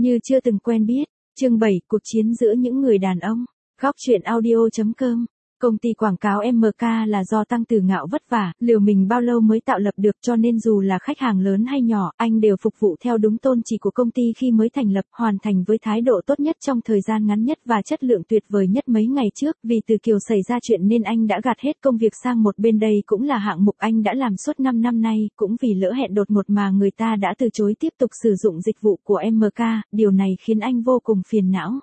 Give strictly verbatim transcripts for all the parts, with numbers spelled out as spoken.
Như chưa từng quen biết. Chương bảy, cuộc chiến giữa những người đàn ông. Góc truyện audio chấm com. Công ty quảng cáo em ca là do Tăng Tử Ngạo vất vả, liều mình bao lâu mới tạo lập được, cho nên dù là khách hàng lớn hay nhỏ, anh đều phục vụ theo đúng tôn chỉ của công ty khi mới thành lập, hoàn thành với thái độ tốt nhất trong thời gian ngắn nhất và chất lượng tuyệt vời nhất. Mấy ngày trước, vì Từ Kiều xảy ra chuyện nên anh đã gạt hết công việc sang một bên, đây cũng là hạng mục anh đã làm suốt năm năm nay, cũng vì lỡ hẹn đột ngột mà người ta đã từ chối tiếp tục sử dụng dịch vụ của em ca, điều này khiến anh vô cùng phiền não.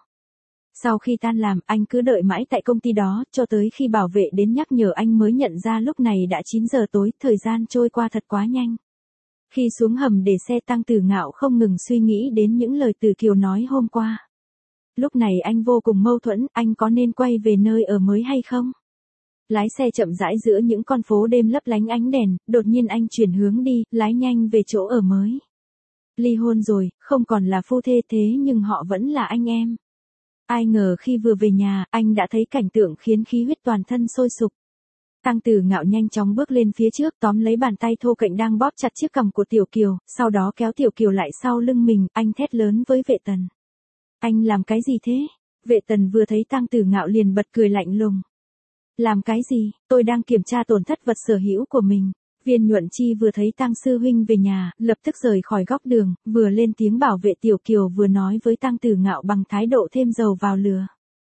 Sau khi tan làm, anh cứ đợi mãi tại công ty đó, cho tới khi bảo vệ đến nhắc nhở anh mới nhận ra lúc này đã chín giờ tối, thời gian trôi qua thật quá nhanh. Khi xuống hầm để xe, Tăng Tử Ngạo không ngừng suy nghĩ đến những lời Từ Kiều nói hôm qua. Lúc này anh vô cùng mâu thuẫn, anh có nên quay về nơi ở mới hay không? Lái xe chậm rãi giữa những con phố đêm lấp lánh ánh đèn, đột nhiên anh chuyển hướng đi, lái nhanh về chỗ ở mới. Ly hôn rồi, không còn là phu thê, thế nhưng họ vẫn là anh em. Ai ngờ khi vừa về nhà, anh đã thấy cảnh tượng khiến khí huyết toàn thân sôi sục. Tăng Tử Ngạo nhanh chóng bước lên phía trước, tóm lấy bàn tay thô kệch đang bóp chặt chiếc cằm của Tiểu Kiều, sau đó kéo Tiểu Kiều lại sau lưng mình, anh thét lớn với Vệ Tần. Anh làm cái gì thế? Vệ Tần vừa thấy Tăng Tử Ngạo liền bật cười lạnh lùng. Làm cái gì? Tôi đang kiểm tra tổn thất vật sở hữu của mình. Viên Nhuận Chi vừa thấy Tăng sư huynh về nhà, lập tức rời khỏi góc đường, vừa lên tiếng bảo vệ Tiểu Kiều vừa nói với Tăng Tử Ngạo bằng thái độ thêm dầu vào lửa.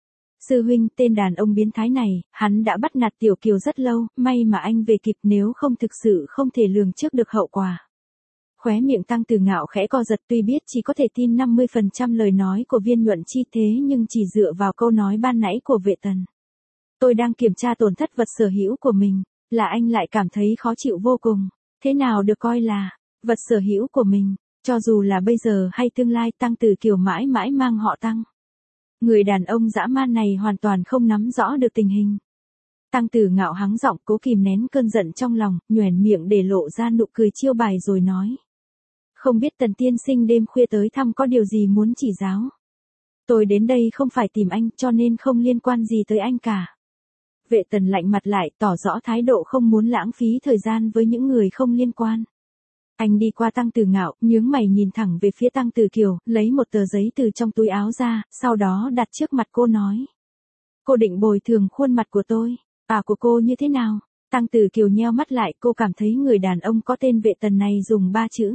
Sư huynh, tên đàn ông biến thái này, hắn đã bắt nạt Tiểu Kiều rất lâu, may mà anh về kịp, nếu không thực sự không thể lường trước được hậu quả. Khóe miệng Tăng Tử Ngạo khẽ co giật, tuy biết chỉ có thể tin năm mươi phần trăm lời nói của Viên Nhuận Chi, thế nhưng chỉ dựa vào câu nói ban nãy của Vệ Tần. Tôi đang kiểm tra tổn thất vật sở hữu của mình. Là anh lại cảm thấy khó chịu vô cùng. Thế nào được coi là vật sở hữu của mình, cho dù là bây giờ hay tương lai, Tăng Tử Kiều mãi mãi mang họ Tăng. Người đàn ông dã man này hoàn toàn không nắm rõ được tình hình. Tăng Tử Ngạo hắng giọng, cố kìm nén cơn giận trong lòng, nhoẻn miệng để lộ ra nụ cười chiêu bài rồi nói. Không biết Tần tiên sinh đêm khuya tới thăm có điều gì muốn chỉ giáo. Tôi đến đây không phải tìm anh, cho nên không liên quan gì tới anh cả. Vệ Tần lạnh mặt lại, tỏ rõ thái độ không muốn lãng phí thời gian với những người không liên quan. Anh đi qua Tăng Tử Ngạo, nhướng mày nhìn thẳng về phía Tăng Tử Kiều, lấy một tờ giấy từ trong túi áo ra, sau đó đặt trước mặt cô nói. Cô định bồi thường khuôn mặt của tôi, à của cô như thế nào? Tăng Tử Kiều nheo mắt lại, cô cảm thấy người đàn ông có tên Vệ Tần này dùng ba chữ.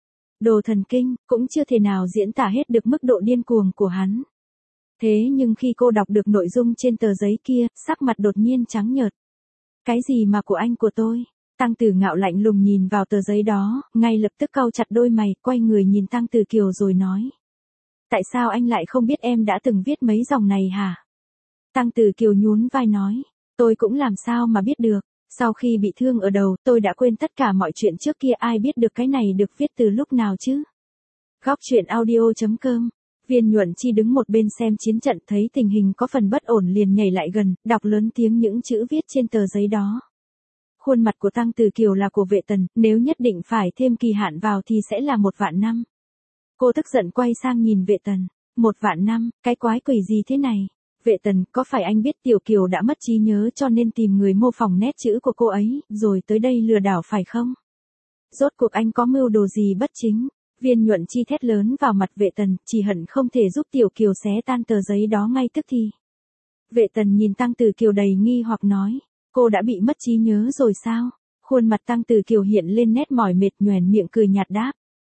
Đồ thần kinh, cũng chưa thể nào diễn tả hết được mức độ điên cuồng của hắn. Thế nhưng khi cô đọc được nội dung trên tờ giấy kia, sắc mặt đột nhiên trắng nhợt. Cái gì mà của anh của tôi? Tăng Tử Ngạo lạnh lùng nhìn vào tờ giấy đó, ngay lập tức cau chặt đôi mày, quay người nhìn Tăng Tử Kiều rồi nói. Tại sao anh lại không biết em đã từng viết mấy dòng này hả? Tăng Tử Kiều nhún vai nói. Tôi cũng làm sao mà biết được. Sau khi bị thương ở đầu, tôi đã quên tất cả mọi chuyện trước kia, ai biết được cái này được viết từ lúc nào chứ? Góc truyện audio chấm com. Viên Nhuận Chi đứng một bên xem chiến trận, thấy tình hình có phần bất ổn liền nhảy lại gần, đọc lớn tiếng những chữ viết trên tờ giấy đó. Khuôn mặt của Tăng Tử Kiều là của Vệ Tần, nếu nhất định phải thêm kỳ hạn vào thì sẽ là một vạn năm. Cô tức giận quay sang nhìn Vệ Tần. Một vạn năm, cái quái quỷ gì thế này? Vệ Tần, có phải anh biết Tiểu Kiều đã mất trí nhớ cho nên tìm người mô phỏng nét chữ của cô ấy, rồi tới đây lừa đảo phải không? Rốt cuộc anh có mưu đồ gì bất chính? Viên Nhuận Chi thét lớn vào mặt Vệ Tần, chỉ hận không thể giúp Tiểu Kiều xé tan tờ giấy đó ngay tức thì. Vệ Tần nhìn Tăng Tử Kiều đầy nghi hoặc nói, cô đã bị mất trí nhớ rồi sao? Khuôn mặt Tăng Tử Kiều hiện lên nét mỏi mệt, nhoẻn miệng cười nhạt đáp.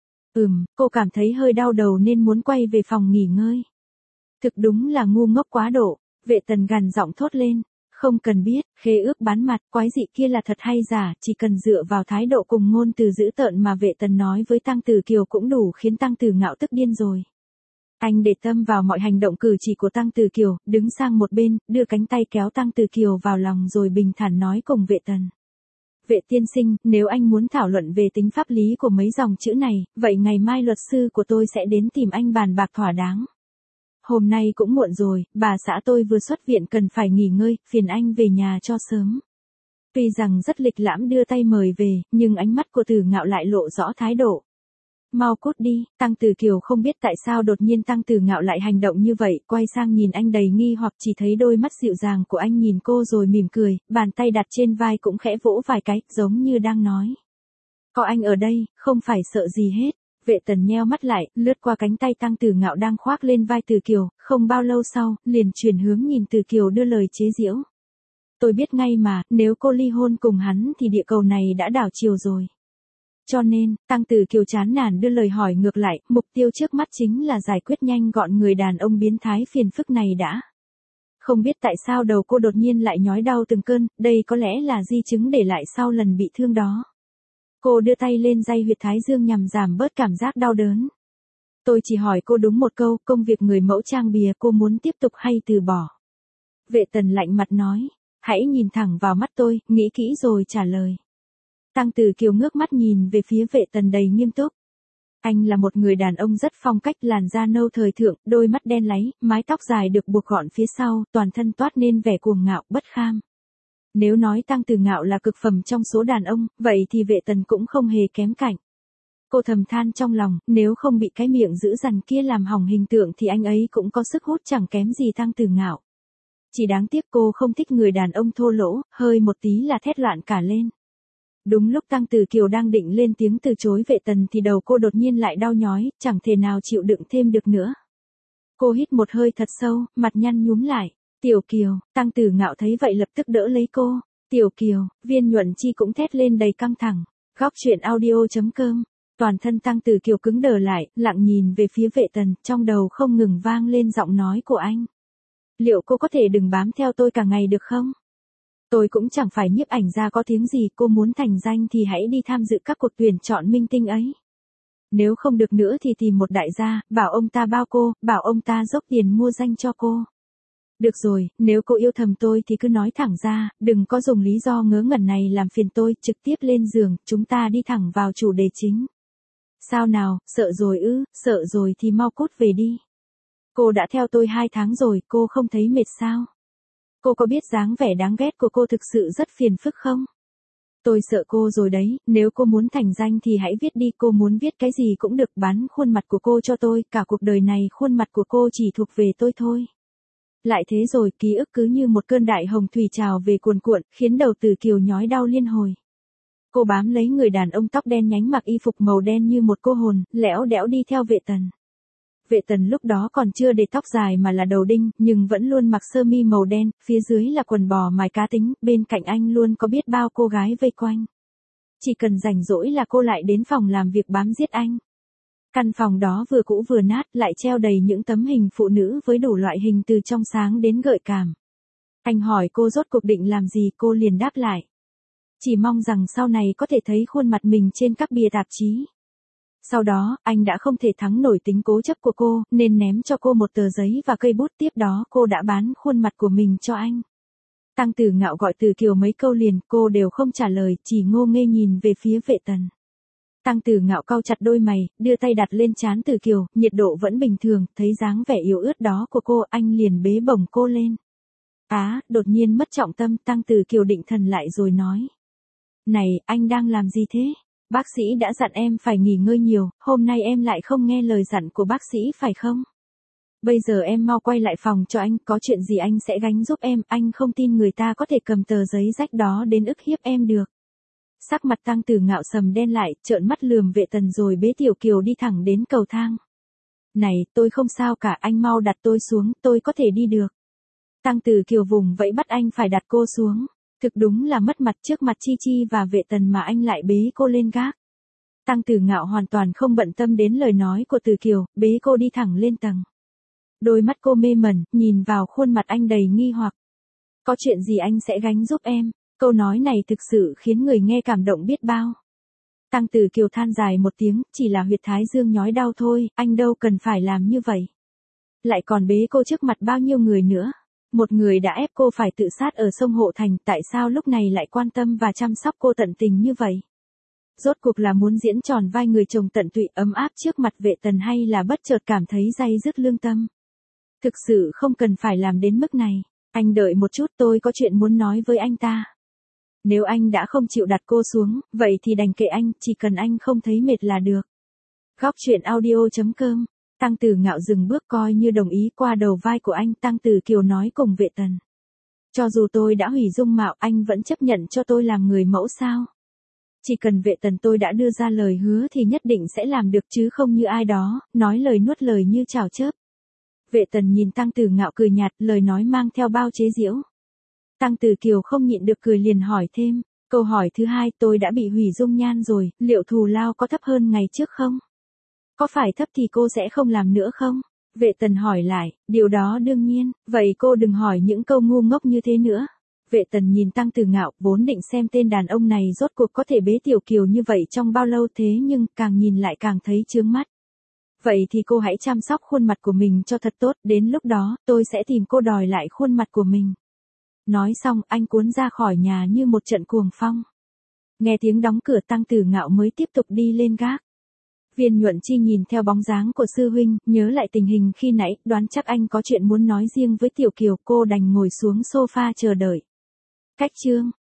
Ừm, cô cảm thấy hơi đau đầu nên muốn quay về phòng nghỉ ngơi. Thực đúng là ngu ngốc quá độ. Vệ Tần gằn giọng thốt lên. Không cần biết, khế ước bán mặt, quái dị kia là thật hay giả, chỉ cần dựa vào thái độ cùng ngôn từ dữ tợn mà Vệ Tần nói với Tăng Tử Kiều cũng đủ khiến Tăng Tử Ngạo tức điên rồi. Anh để tâm vào mọi hành động cử chỉ của Tăng Tử Kiều, đứng sang một bên, đưa cánh tay kéo Tăng Tử Kiều vào lòng rồi bình thản nói cùng Vệ Tần. Vệ tiên sinh, nếu anh muốn thảo luận về tính pháp lý của mấy dòng chữ này, vậy ngày mai luật sư của tôi sẽ đến tìm anh bàn bạc thỏa đáng. Hôm nay cũng muộn rồi, bà xã tôi vừa xuất viện cần phải nghỉ ngơi, phiền anh về nhà cho sớm. Tuy rằng rất lịch lãm đưa tay mời về, nhưng ánh mắt của Tử Ngạo lại lộ rõ thái độ. Mau cút đi. Tăng Tử Kiều không biết tại sao đột nhiên Tăng Tử Ngạo lại hành động như vậy, quay sang nhìn anh đầy nghi hoặc, chỉ thấy đôi mắt dịu dàng của anh nhìn cô rồi mỉm cười, bàn tay đặt trên vai cũng khẽ vỗ vài cái, giống như đang nói. Có anh ở đây, không phải sợ gì hết. Vệ Tần nheo mắt lại, lướt qua cánh tay Tăng Tử Ngạo đang khoác lên vai Từ Kiều, không bao lâu sau, liền chuyển hướng nhìn Từ Kiều đưa lời chế giễu. Tôi biết ngay mà, nếu cô ly hôn cùng hắn thì địa cầu này đã đảo chiều rồi. Cho nên, Tăng Tử Kiều chán nản đưa lời hỏi ngược lại, mục tiêu trước mắt chính là giải quyết nhanh gọn người đàn ông biến thái phiền phức này đã. Không biết tại sao đầu cô đột nhiên lại nhói đau từng cơn, đây có lẽ là di chứng để lại sau lần bị thương đó. Cô đưa tay lên day huyệt thái dương nhằm giảm bớt cảm giác đau đớn. Tôi chỉ hỏi cô đúng một câu, công việc người mẫu trang bìa cô muốn tiếp tục hay từ bỏ? Vệ Tần lạnh mặt nói, hãy nhìn thẳng vào mắt tôi, nghĩ kỹ rồi trả lời. Tăng Tử Kiều ngước mắt nhìn về phía Vệ Tần đầy nghiêm túc. Anh là một người đàn ông rất phong cách, làn da nâu thời thượng, đôi mắt đen láy, mái tóc dài được buộc gọn phía sau, toàn thân toát nên vẻ cuồng ngạo, bất kham. Nếu nói Tăng Tử Ngạo là cực phẩm trong số đàn ông, vậy thì Vệ Tần cũng không hề kém cạnh. Cô thầm than trong lòng, nếu không bị cái miệng dữ dằn kia làm hỏng hình tượng thì anh ấy cũng có sức hút chẳng kém gì Tăng Tử Ngạo. Chỉ đáng tiếc cô không thích người đàn ông thô lỗ, hơi một tí là thét loạn cả lên. Đúng lúc Tăng Tử Kiều đang định lên tiếng từ chối Vệ Tần thì đầu cô đột nhiên lại đau nhói, chẳng thể nào chịu đựng thêm được nữa. Cô hít một hơi thật sâu, mặt nhăn nhúm lại. Tiểu Kiều, Tăng Tử Ngạo thấy vậy lập tức đỡ lấy cô. Tiểu Kiều, Viên Nhuận Chi cũng thét lên đầy căng thẳng. Góc truyện audio chấm com. Toàn thân Tăng Tử Kiều cứng đờ lại, lặng nhìn về phía Vệ Tần, trong đầu không ngừng vang lên giọng nói của anh. Liệu cô có thể đừng bám theo tôi cả ngày được không? Tôi cũng chẳng phải nhiếp ảnh gia có tiếng gì, cô muốn thành danh thì hãy đi tham dự các cuộc tuyển chọn minh tinh ấy. Nếu không được nữa thì tìm một đại gia, bảo ông ta bao cô, bảo ông ta dốc tiền mua danh cho cô. Được rồi, nếu cô yêu thầm tôi thì cứ nói thẳng ra, đừng có dùng lý do ngớ ngẩn này làm phiền tôi, trực tiếp lên giường, chúng ta đi thẳng vào chủ đề chính. Sao nào, sợ rồi ư, sợ rồi thì mau cút về đi. Cô đã theo tôi hai tháng rồi, cô không thấy mệt sao? Cô có biết dáng vẻ đáng ghét của cô thực sự rất phiền phức không? Tôi sợ cô rồi đấy, nếu cô muốn thành danh thì hãy viết đi, cô muốn viết cái gì cũng được, bán khuôn mặt của cô cho tôi, cả cuộc đời này khuôn mặt của cô chỉ thuộc về tôi thôi. Lại thế rồi, ký ức cứ như một cơn đại hồng thủy trào về cuồn cuộn, khiến đầu Tử Kiều nhói đau liên hồi. Cô bám lấy người đàn ông tóc đen nhánh mặc y phục màu đen như một cô hồn, lẽo đẽo đi theo Vệ Tần. Vệ Tần lúc đó còn chưa để tóc dài mà là đầu đinh, nhưng vẫn luôn mặc sơ mi màu đen, phía dưới là quần bò mài cá tính, bên cạnh anh luôn có biết bao cô gái vây quanh. Chỉ cần rảnh rỗi là cô lại đến phòng làm việc bám giết anh. Căn phòng đó vừa cũ vừa nát, lại treo đầy những tấm hình phụ nữ với đủ loại hình từ trong sáng đến gợi cảm. Anh hỏi cô rốt cuộc định làm gì, cô liền đáp lại. Chỉ mong rằng sau này có thể thấy khuôn mặt mình trên các bìa tạp chí. Sau đó, anh đã không thể thắng nổi tính cố chấp của cô, nên ném cho cô một tờ giấy và cây bút, tiếp đó cô đã bán khuôn mặt của mình cho anh. Tăng Tử Ngạo gọi Tử Kiều mấy câu liền, cô đều không trả lời, chỉ ngô nghê nhìn về phía Vệ Tần. Tăng Tử Ngạo cau chặt đôi mày, đưa tay đặt lên trán Tử Kiều, nhiệt độ vẫn bình thường, thấy dáng vẻ yếu ớt đó của cô, anh liền bế bổng cô lên. Á, đột nhiên mất trọng tâm, Tăng Tử Kiều định thần lại rồi nói. Này, anh đang làm gì thế? Bác sĩ đã dặn em phải nghỉ ngơi nhiều, hôm nay em lại không nghe lời dặn của bác sĩ phải không? Bây giờ em mau quay lại phòng cho anh, có chuyện gì anh sẽ gánh giúp em, anh không tin người ta có thể cầm tờ giấy rách đó đến ức hiếp em được. Sắc mặt Tăng Tử Ngạo sầm đen lại, trợn mắt lườm Vệ Tần rồi bế Tiểu Kiều đi thẳng đến cầu thang. Này, tôi không sao cả, anh mau đặt tôi xuống, tôi có thể đi được. Tăng Tử Kiều vùng vẫy bắt anh phải đặt cô xuống. Thực đúng là mất mặt, trước mặt Chi Chi và Vệ Tần mà anh lại bế cô lên gác. Tăng Tử Ngạo hoàn toàn không bận tâm đến lời nói của Tử Kiều, bế cô đi thẳng lên tầng. Đôi mắt cô mê mẩn, nhìn vào khuôn mặt anh đầy nghi hoặc. Có chuyện gì anh sẽ gánh giúp em, câu nói này thực sự khiến người nghe cảm động biết bao. Tăng Tử Kiều than dài một tiếng, chỉ là huyệt thái dương nhói đau thôi, anh đâu cần phải làm như vậy. Lại còn bế cô trước mặt bao nhiêu người nữa. Một người đã ép cô phải tự sát ở sông Hộ Thành, tại sao lúc này lại quan tâm và chăm sóc cô tận tình như vậy? Rốt cuộc là muốn diễn tròn vai người chồng tận tụy ấm áp trước mặt Vệ Tần hay là bất chợt cảm thấy day dứt lương tâm? Thực sự không cần phải làm đến mức này. Anh đợi một chút, tôi có chuyện muốn nói với anh ta. Nếu anh đã không chịu đặt cô xuống, vậy thì đành kệ anh, chỉ cần anh không thấy mệt là được. Góc truyện audio chấm com. Tăng Tử Ngạo dừng bước coi như đồng ý, qua đầu vai của anh. Tăng Tử Kiều nói cùng Vệ Tần. Cho dù tôi đã hủy dung mạo, anh vẫn chấp nhận cho tôi làm người mẫu sao? Chỉ cần Vệ Tần tôi đã đưa ra lời hứa thì nhất định sẽ làm được chứ không như ai đó, nói lời nuốt lời như chảo chớp. Vệ Tần nhìn Tăng Tử Ngạo cười nhạt, lời nói mang theo bao chế giễu. Tăng Tử Kiều không nhịn được cười liền hỏi thêm, câu hỏi thứ hai, tôi đã bị hủy dung nhan rồi, liệu thù lao có thấp hơn ngày trước không? Có phải thấp thì cô sẽ không làm nữa không? Vệ Tần hỏi lại, điều đó đương nhiên, vậy cô đừng hỏi những câu ngu ngốc như thế nữa. Vệ Tần nhìn Tăng Tử Ngạo, vốn định xem tên đàn ông này rốt cuộc có thể bế Tiểu Kiều như vậy trong bao lâu, thế nhưng càng nhìn lại càng thấy chướng mắt. Vậy thì cô hãy chăm sóc khuôn mặt của mình cho thật tốt, đến lúc đó, tôi sẽ tìm cô đòi lại khuôn mặt của mình. Nói xong, anh cuốn ra khỏi nhà như một trận cuồng phong. Nghe tiếng đóng cửa, Tăng Tử Ngạo mới tiếp tục đi lên gác. Viên Nhuận Chi nhìn theo bóng dáng của sư huynh, nhớ lại tình hình khi nãy, đoán chắc anh có chuyện muốn nói riêng với Tiểu Kiều, cô đành ngồi xuống sofa chờ đợi. Cách chương